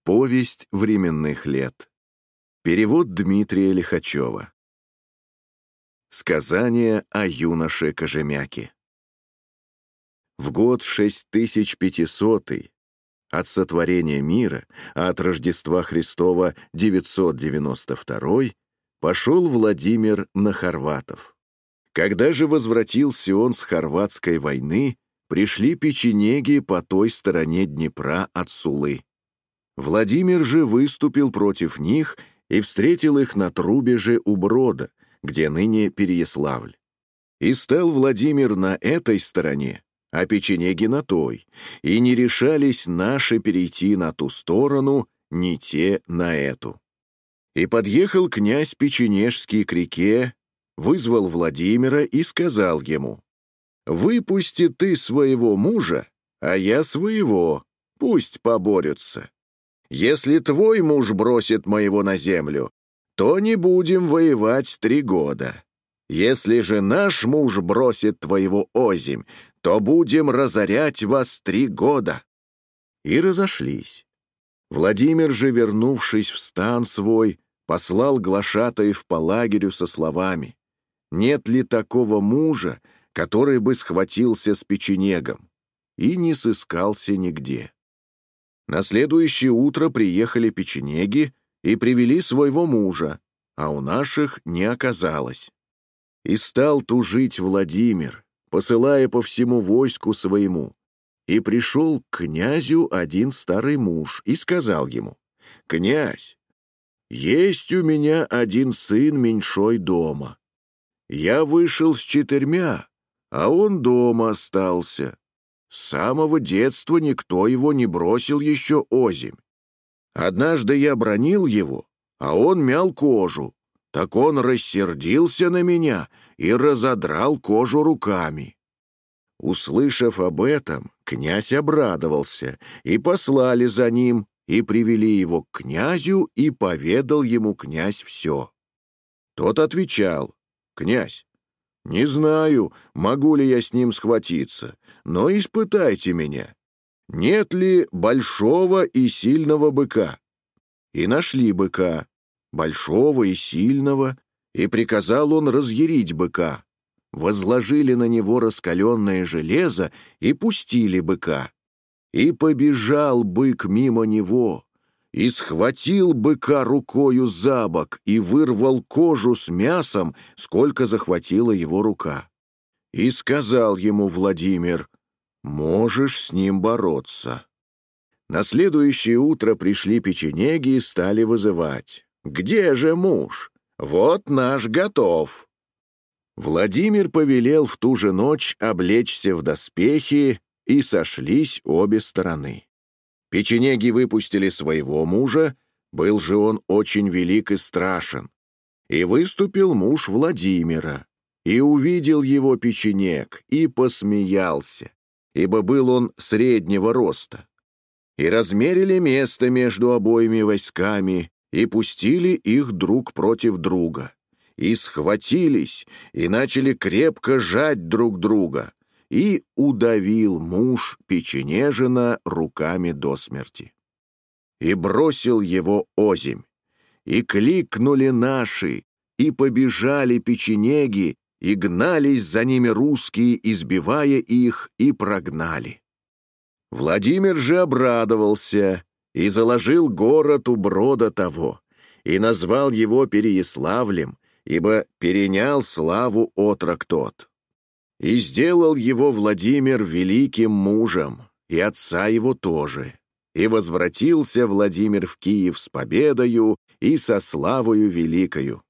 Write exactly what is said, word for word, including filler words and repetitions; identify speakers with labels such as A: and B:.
A: Повесть временных лет. Перевод Дмитрия Лихачева. Сказание о юноше Кожемяке. В год шесть тысяч пятисотый от сотворения мира, а от Рождества Христова девятьсот девяносто второй, пошел Владимир на хорватов. Когда же возвратился он с хорватской войны, пришли печенеги по той стороне Днепра от Сулы. Владимир же выступил против них и встретил их на Трубеже у Брода, где ныне Переяславль. И стал Владимир на этой стороне, а печенеги на той, и не решались наши перейти на ту сторону, ни те на эту. И подъехал князь Печенежский к реке, вызвал Владимира и сказал ему: «Выпусти ты своего мужа, а я своего, пусть поборются. Если твой муж бросит моего на землю, то не будем воевать три года. Если же наш муж бросит твоего озимь, то будем разорять вас три года». И разошлись. Владимир же, вернувшись в стан свой, послал глашатаев по лагерю со словами: «Нет ли такого мужа, который бы схватился с печенегом?» И не сыскался нигде. На следующее утро приехали печенеги и привели своего мужа, а у наших не оказалось. И стал тужить Владимир, посылая по всему войску своему. И пришел к князю один старый муж и сказал ему: «Князь, есть у меня один сын меньшой дома. Я вышел с четырьмя, а он дома остался. С самого детства никто его не бросил еще озимь. Однажды я бранил его, а он мял кожу. Так он рассердился на меня и разодрал кожу руками». Услышав об этом, князь обрадовался, и послали за ним, и привели его к князю, и поведал ему князь все. Тот отвечал: «Князь, не знаю, могу ли я с ним схватиться, но испытайте меня. Нет ли большого и сильного быка?» И нашли быка, большого и сильного, и приказал он разъярить быка. Возложили на него раскаленное железо и пустили быка. И побежал бык мимо него, и схватил быка рукою за бок и вырвал кожу с мясом, сколько захватила его рука. И сказал ему Владимир: «Можешь с ним бороться». На следующее утро пришли печенеги и стали вызывать: «Где же муж? Вот наш готов». Владимир повелел в ту же ночь облечься в доспехи, и сошлись обе стороны. Печенеги выпустили своего мужа, был же он очень велик и страшен. И выступил муж Владимира, и увидел его печенег, и посмеялся, ибо был он среднего роста. И размерили место между обоими войсками, и пустили их друг против друга, и схватились, и начали крепко жать друг друга, и удавил муж печенежина руками до смерти. И бросил его озимь, и кликнули наши, и побежали печенеги, и гнались за ними русские, избивая их, и прогнали. Владимир же обрадовался и заложил город у Брода того, и назвал его Переяславлем, ибо перенял славу отрок тот. И сделал его Владимир великим мужем, и отца его тоже. И возвратился Владимир в Киев с победою и со славою великою.